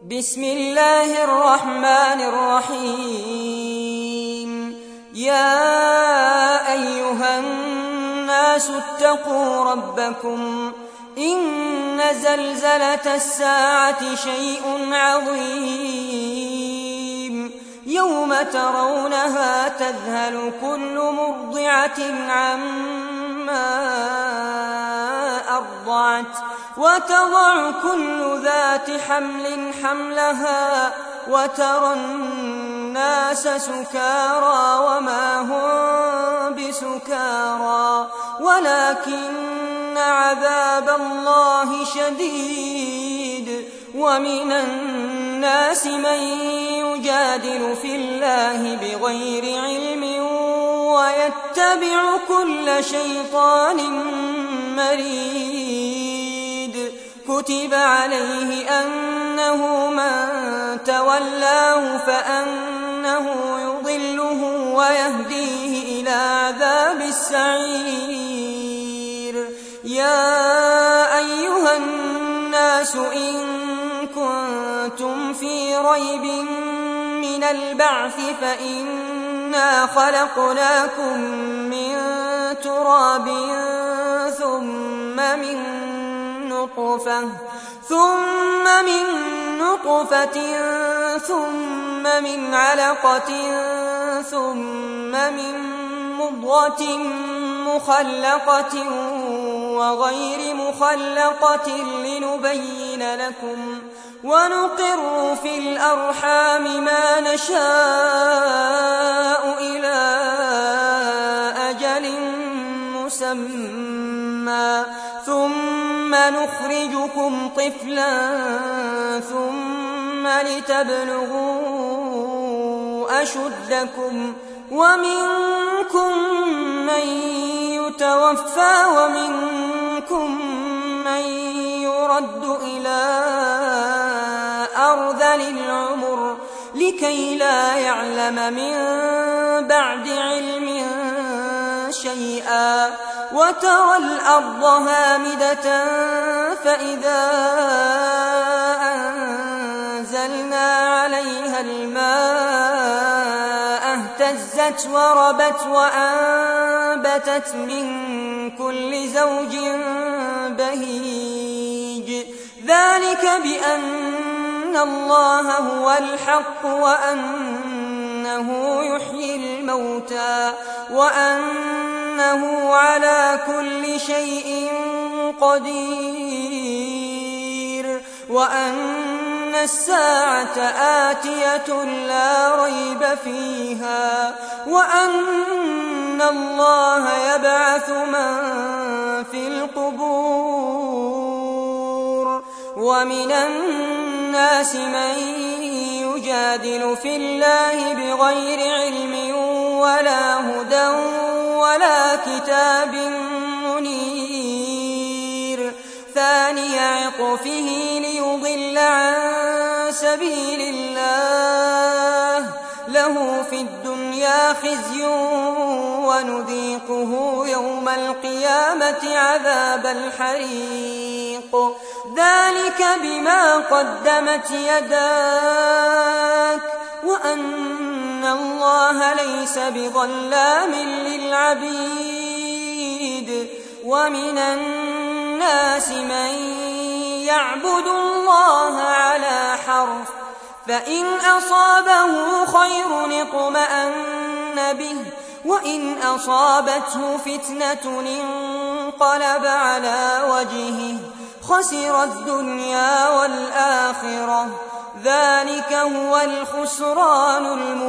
بسم الله الرحمن الرحيم. يا أيها الناس اتقوا ربكم إن زلزلة الساعة شيء عظيم يوم ترونها تذهل كل مرضعة عما أرضعت وتضع كل ذات حمل حملها وترى الناس سكارى وما هم بسكارى ولكن عذاب الله شديد. ومن الناس من يجادل في الله بغير علم ويتبع كل شيطان مريد. كتب عليه أنه من تولاه فأنه يضله ويهديه إلى عذاب السعير. يا أيها الناس إن كنتم في ريب من البعث فإنا خلقناكم من تراب ثم من نطفة ثم من علقة ثم من مضغة مخلقة وغير مخلقة لنبين لكم ونقر في الأرحام ما نشاء إلى أجل مسمى ثم نخرجكم طفلا ثم لتبلغوا أشدكم ومنكم من يتوفى ومنكم من يرد إلى أرذل العمر لكي لا يعلم من بعد علم شيئا. وترى الأرض هامدة فإذا أنزلنا عليها الماء اهتزت وربت وأنبتت من كل زوج بهيج. ذلك بأن الله هو الحق وأنه يحيي الموتى وأنه على كل شيء قدير وأن الساعة آتية لا ريب فيها وأن الله يبعث من في القبور. ومن الناس من يجادل في الله بغير علم ولا هدى ولا كتاب منير. ثاني عطفه ليضل عن سبيل الله له في الدنيا خزي ونذيقه يوم القيامة عذاب الحريق. ذلك بما قدمت يداك وأن الله ليس بظلام للعبيد. ومن الناس من يعبد الله على حرف فإن أصابه خير اطمأن به وإن أصابته فتنة انقلب على وجهه خسر الدنيا والآخرة. ذلك هو الخسران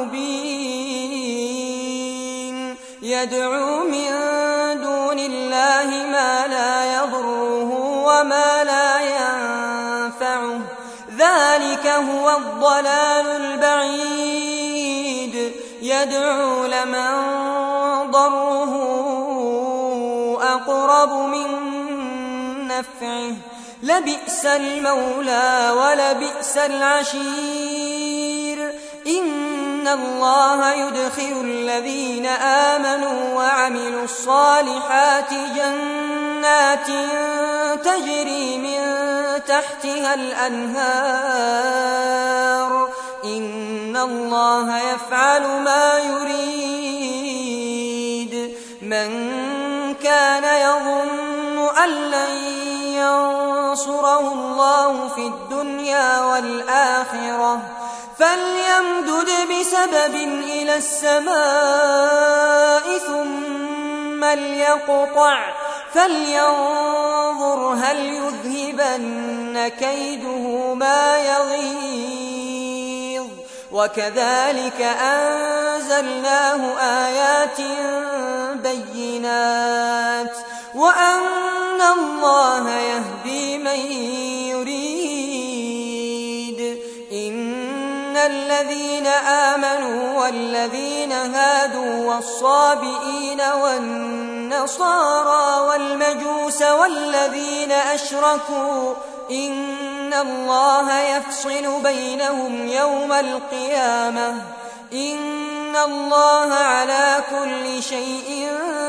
المبين. يدعو من دون الله ما لا يضره وما لا ينفعه ذلك هو الضلال البعيد. يدعو لمن ضره أقرب من نفعه لبئس المولى ولبئس العشير. إن الله يدخل الذين آمنوا وعملوا الصالحات جنات تجري من تحتها الأنهار الله يفعل ما يريد. من كان يظن أن لن ينصره الله في الدنيا والآخرة فليمدد بسبب إلى السماء ثم ليقطع فلينظر هل يذهبن كيده ما يغيظ. وكذلك أنزلناه آيات بينات وأن الله يهدي من يريد. إن الذين آمنوا والذين هادوا والصابئين والنصارى والمجوس والذين أشركوا إن الله يفصل بينهم يوم القيامة إن الله على كل شيء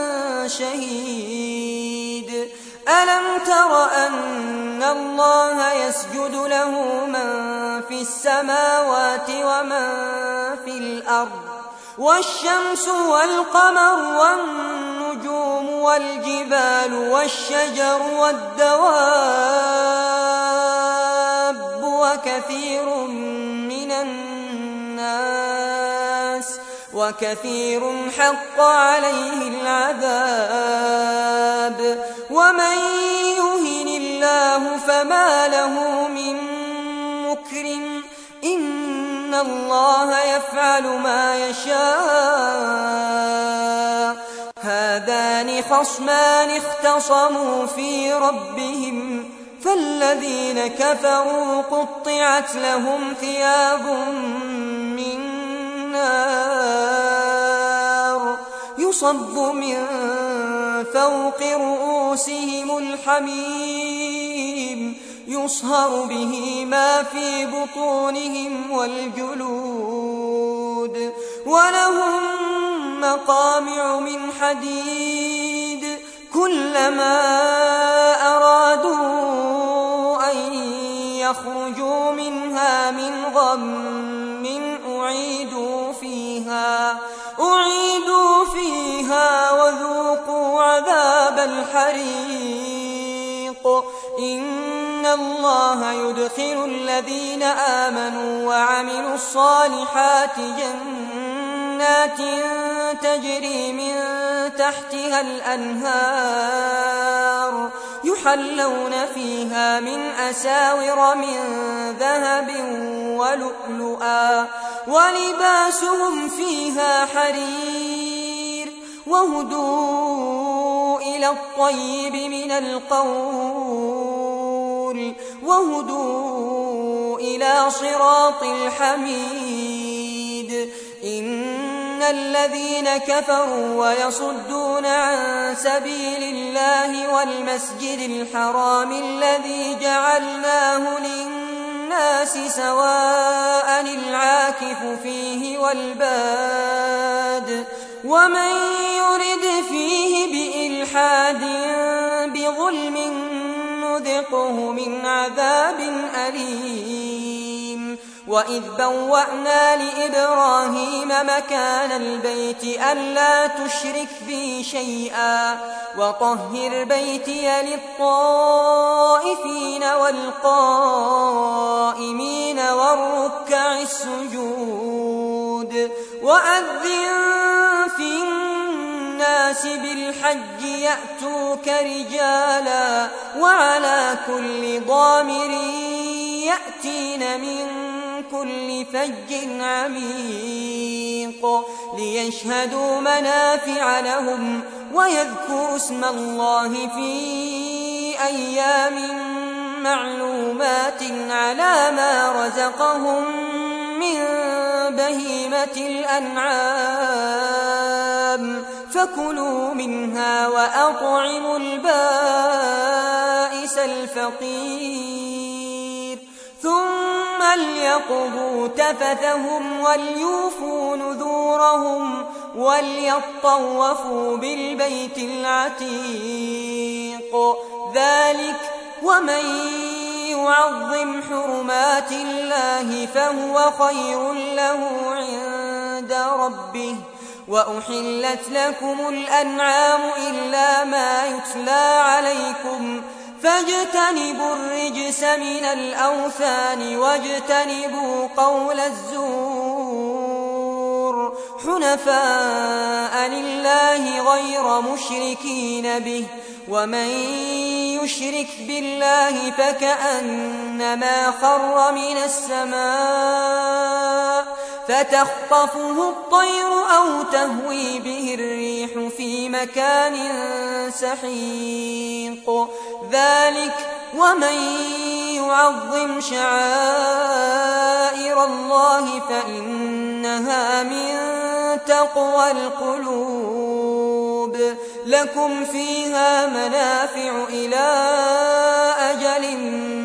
شهيد. ألم تر أن الله يسجد له من في السماوات ومن في الأرض والشمس والقمر والنجوم والجبال والشجر والدواب وكثير حق عليه العذاب. ومن يهن الله فما له من مكرم إن الله يفعل ما يشاء. هذان خصمان اختصموا في ربهم فالذين كفروا قطعت لهم ثياب من نار يصب من فوق رؤوسهم الحميم يصهر به ما في بطونهم والجلود ولهم مقامع من حديد كلما أرادوا أن يخرجوا منها من غم أعيدوا فيها وذوقوا عذاب الحريق. إن الله يدخل الذين آمنوا وعملوا الصالحات جنات تجري من تحتها الأنهار يحلون فيها من أساور من ذهب ولؤلؤا ولباسهم فيها حرير وهدوا إلى الطيب من القول وهدوا إلى صراط الحميد. إن الذين كفروا ويصدون عن سبيل الله والمسجد الحرام الذي جعلناه للناس سواء العاكف فيه والباد ومن يرد فيه بإلحاد بظلم نذقه من عذاب أليم. وإذ بوأنا لإبراهيم مكان البيت ألا تشرك بي شيئا وطهر بيتي للطائفين والقائمين والركع السجود. وأذن في الناس بالحج يأتوك رجالا وعلى كل ضامر يأتين من كل فج عميق ليشهدوا منافع لهم ويذكروا اسم الله في أيام معلومات على ما رزقهم من بهيمة الأنعام فكلوا منها وأطعموا البائس الفقير ثم ليقضوا تفثهم وليوفوا نذورهم وليطوفوا بالبيت العتيق. ذلك ومن يعظم حرمات الله فهو خير له عند ربه. وأحلت لكم الأنعام إلا ما يتلى عليكم فاجتنبوا الرجس من الأوثان واجتنبوا قول الزور حنفاء لله غير مشركين به. ومن يشرك بالله فكأنما خر من السماء فتخطفه الطير أو تهوي به الريح في مكان سحيق. ذلك ومن يعظم شعائر الله فإنها من تقوى القلوب. لكم فيها منافع إلى أجل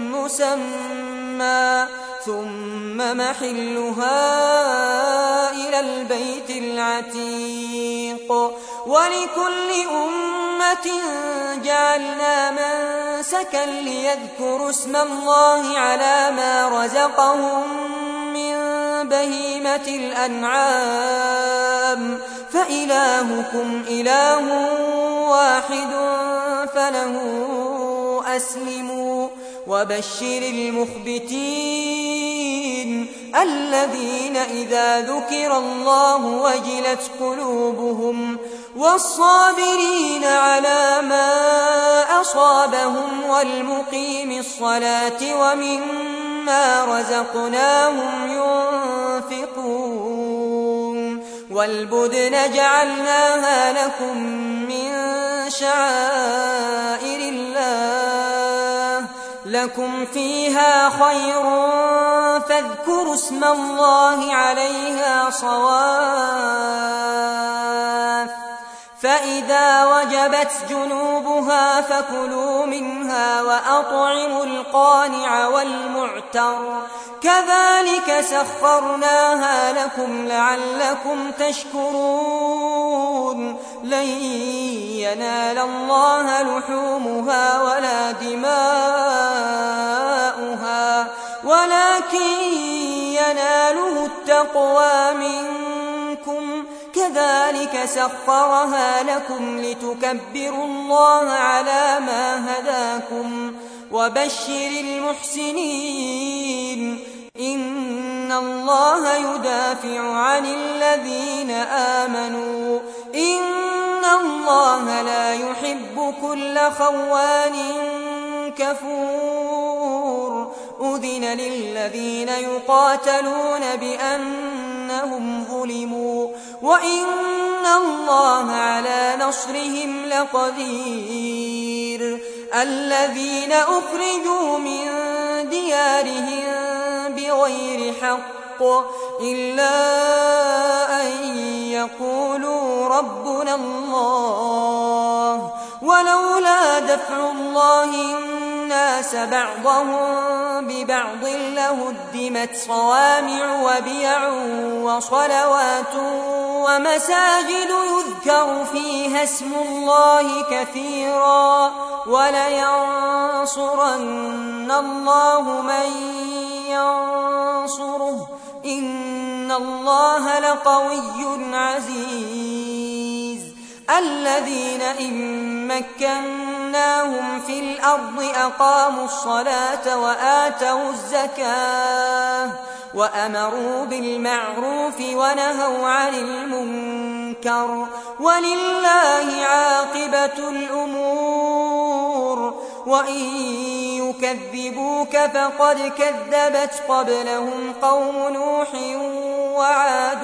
مسمى ثم محلها إلى البيت العتيق. ولكل أمة جعلنا منسكا ليذكروا اسم الله على ما رزقهم من بهيمة الأنعام فإلهكم إله واحد فله أسلموا. وبشر المخبتين الذين إذا ذكر الله وجلت قلوبهم والصابرين على ما أصابهم والمقيم الصلاة ومما رزقناهم ينفقون. والبدن جعلناها لكم من شعائر الله لكم فيها خير فاذكروا اسم الله عليها صواف. فإذا وجبت جنوبها فكلوا منها وأطعموا القانع والمعتر كذلك سخرناها لكم لعلكم تشكرون. لن ينال الله لحومها ولا دماؤها ولكن يناله التقوى منكم. كذلك سخرها لكم لتكبروا الله على ما هداكم. وبشر المحسنين إن الله يدافع عن الذين آمنوا إن الله لا يحب كل خوان كفور. أذن للذين يقاتلون بأنهم ظلموا وإن الله على نصرهم لقدير. الذين أخرجوا من ديارهم بغير حق إلا أن يقولوا ربنا الله ولولا دفع الله الناس بعضهم ببعض لهدمت صوامع وبيع وصلوات ومساجد يذكر فيها اسم الله كثيرا ولينصرن الله من ينصره إن الله لقوي عزيز. الذين إن مكناهم في الأرض أقاموا الصلاة وآتوا الزكاة وأمروا بالمعروف ونهوا عن المنكر ولله عاقبة الأمور. وإن يكذبوك فقد كذبت قبلهم قوم نوح وعاد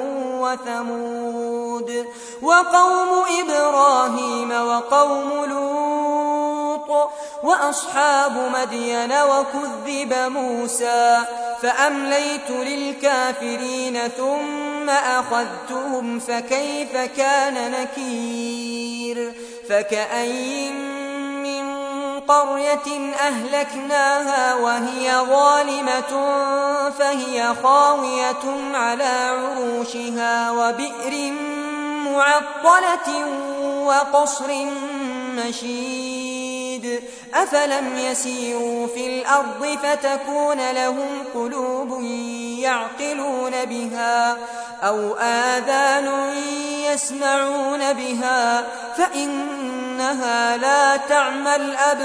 وثمود وقوم إبراهيم وقوم لوط وأصحاب مدين وكذب موسى فأمليت للكافرين ثم أخذتهم فكيف كان نكير. فكأين من قرية أهلكناها وهي ظالمة فهي خاوية على عروشها وبئر معطلة وقصر مشيد أفلم يسيروا في الأرض فتكون لهم قلوب يعقلون بها أو آذان يسمعون بها فإنها لا تعمى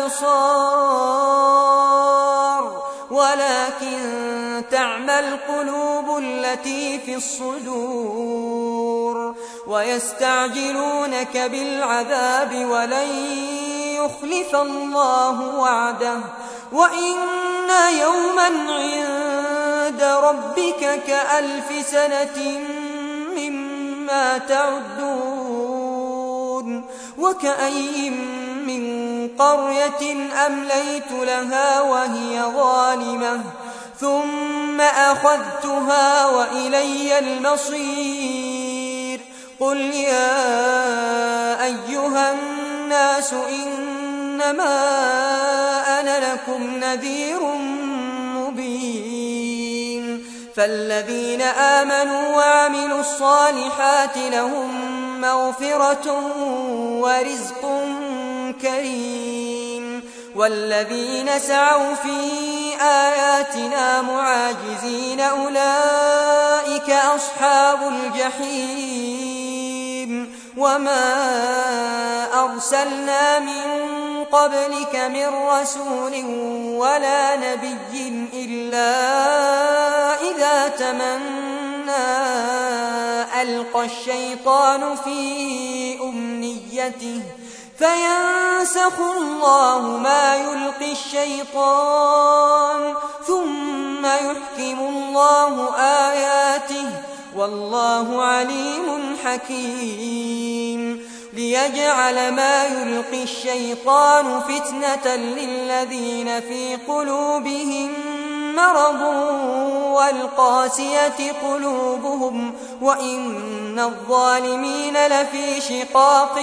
الأبصار ولكن تعمى القلوب التي في الصدور ويستعجلونك بالعذاب ولن يخلف الله وعده وإن يوما عند ربك كألف سنة مما تعدون وكأي من قرية أمليت لها وهي ظالمة ثم أخذتها وإلي المصير قل يا أيها الناس إنما أنا لكم نذير مبين فالذين آمنوا وعملوا الصالحات لهم مغفرة ورزق كريم والذين سعوا في آياتنا معاجزين أولئك أصحاب الجحيم وما أرسلنا من قبلك من رسول ولا نبي إلا إذا تمنى ألقى الشيطان في أمنيته فينسخ الله ما يلقي الشيطان ثم يحكم الله آياته والله عليم حكيم ليجعل ما يلقي الشيطان فتنة للذين في قلوبهم مرض والقاسية قلوبهم وإن الظالمين لفي شقاق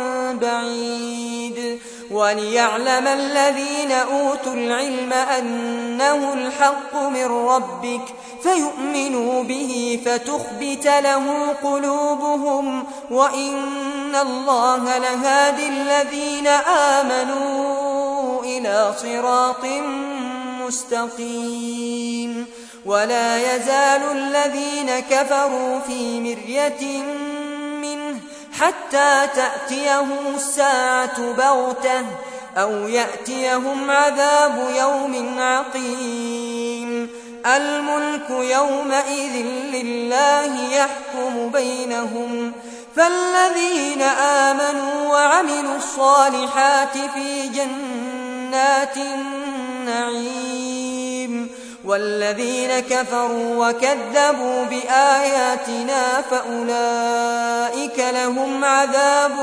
بعيد وليعلم الذين أوتوا العلم أنه الحق من ربك فيؤمنوا به فتخبت له قلوبهم وإن الله لهادي الذين آمنوا إلى صراط مستقيم ولا يزال الذين كفروا في مرية منه حتى تأتيهم الساعة بغتة أو يأتيهم عذاب يوم عقيم الملك يومئذ لله يحكم بينهم فالذين آمنوا وعملوا الصالحات في جنات النعيم والذين كفروا وكذبوا بآياتنا فأولئك لهم عذاب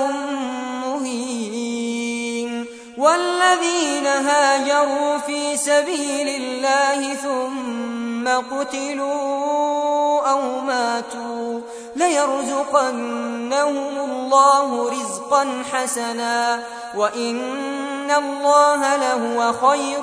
مهين والذين هاجروا في سبيل الله ثم قتلوا أو ماتوا ليرزقنهم الله رزقا حسنا وإن الله لهو خير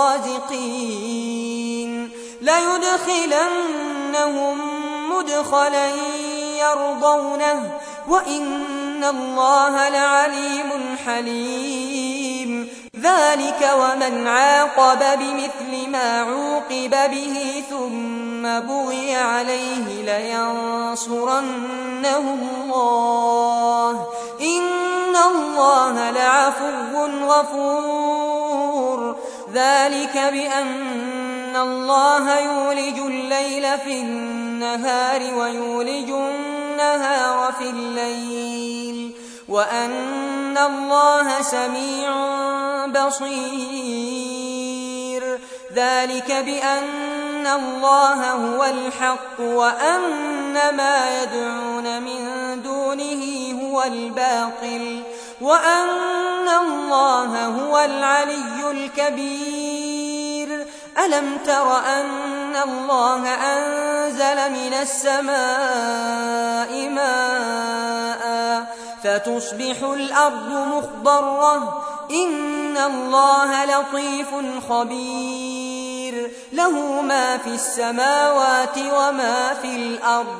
الرازقين ليدخلنهم مدخلا يرضونه وإن الله لعليم حليم ذلك ومن عاقب بمثل ما عوقب به ثم بغي عليه لينصرنه الله إن الله لعفو غفور ذلك بأن الله يولج الليل في النهار ويولج النهار في الليل وأن الله سميع بصير ذلك بأن الله هو الحق وأن ما يدعون من دونه هو الباطل وأن الله هو العلي الكبير ألم تر أن الله أنزل من السماء ماء فتصبح الأرض مخضرة إن الله لطيف خبير له ما في السماوات وما في الأرض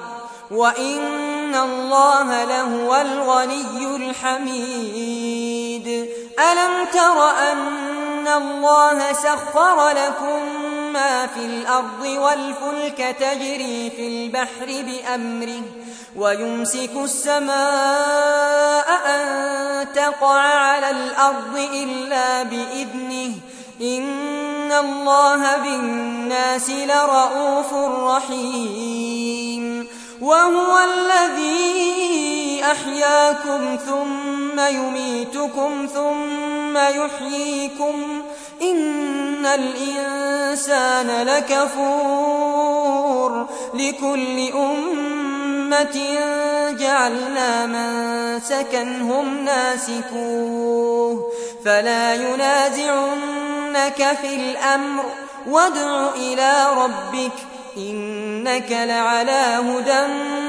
وإن الله لهو الغني الحميد ألم تر أن الله سخر لكم ما في الأرض والفلك تجري في البحر بأمره ويمسك السماء أن تقع على الأرض إلا بإذنه إن الله بالناس لرءوف رحيم وهو الذي أحياكم ثم يميتكم ثم يحييكم إن الإنسان لكفور لكل أمة جعلنا منسكا هم ناسكوه فلا ينازعنك في الأمر وادع إلى ربك إنك لعلى هدى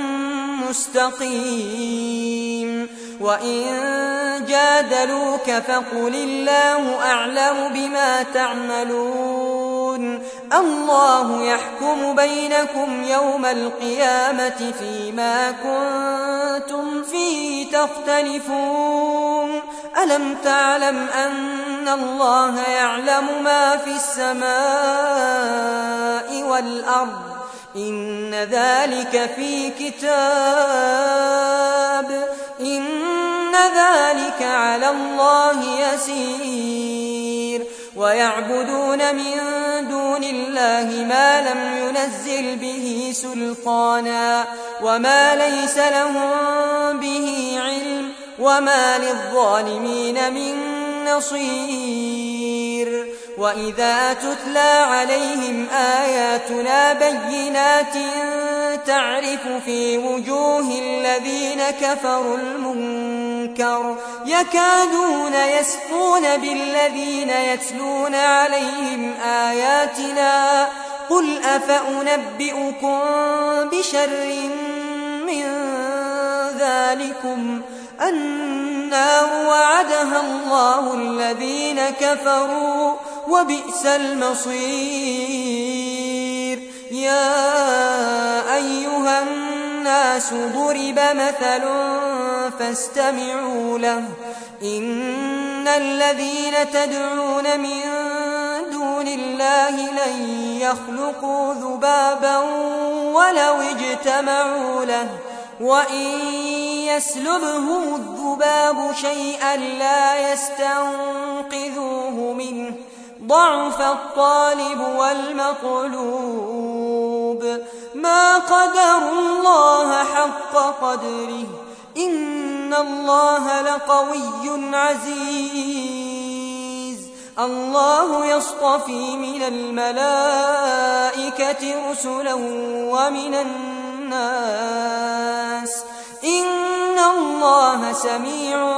مستقيم وإن جادلوك فقل الله أعلم بما تعملون الله يحكم بينكم يوم القيامة فيما كنتم فيه تختلفون ألم تعلم أن الله يعلم ما في السماء والأرض إن ذلك في كتاب إن ذلك على الله يسير ويعبدون من دون الله ما لم ينزل به سلطانا وما ليس لهم به علم وما للظالمين من نصير وإذا تتلى عليهم آياتنا بينات تعرف في وجوه الذين كفروا المنكر يكادون يسقون بالذين يتلون عليهم آياتنا قل أفأنبئكم بشر من ذلكم النار وعدها الله الذين كفروا وبئس المصير يا أيها الناس ضرب مثل فاستمعوا له إن الذين تدعون من دون الله لن يخلقوا ذبابا ولو اجتمعوا له وإن يسلبهم الذباب شيئا لا يستنقذوه منه ضعف الطالب والمطلوب ما قدروا الله حق قدره إن الله لقوي عزيز الله يصطفي من الملائكة رسلا ومن الناس إن الله سميع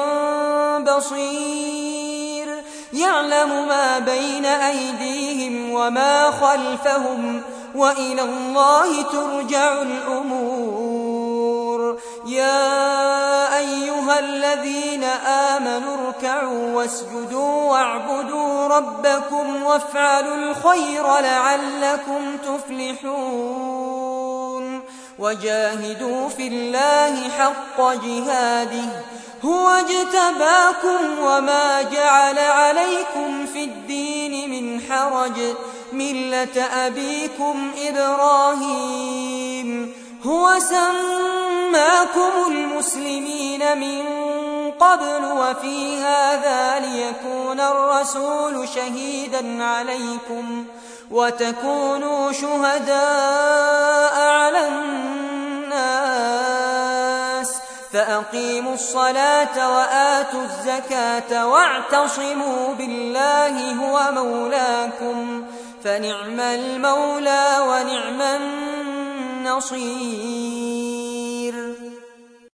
بصير يعلم ما بين أيديهم وما خلفهم وإلى الله ترجع الأمور يا أيها الذين آمنوا اركعوا واسجدوا واعبدوا ربكم وافعلوا الخير لعلكم تفلحون وجاهدوا في الله حق جهاده هو اجتباكم وما جعل عليكم في الدين من حرج ملة أبيكم إبراهيم هو سماكم المسلمين من قبل وفي هذا ليكون الرسول شهيدا عليكم وتكونوا شهداء على الناس فأقيموا الصلاة وآتوا الزكاة واعتصموا بالله هو مولاكم فنعم المولى ونعم النصير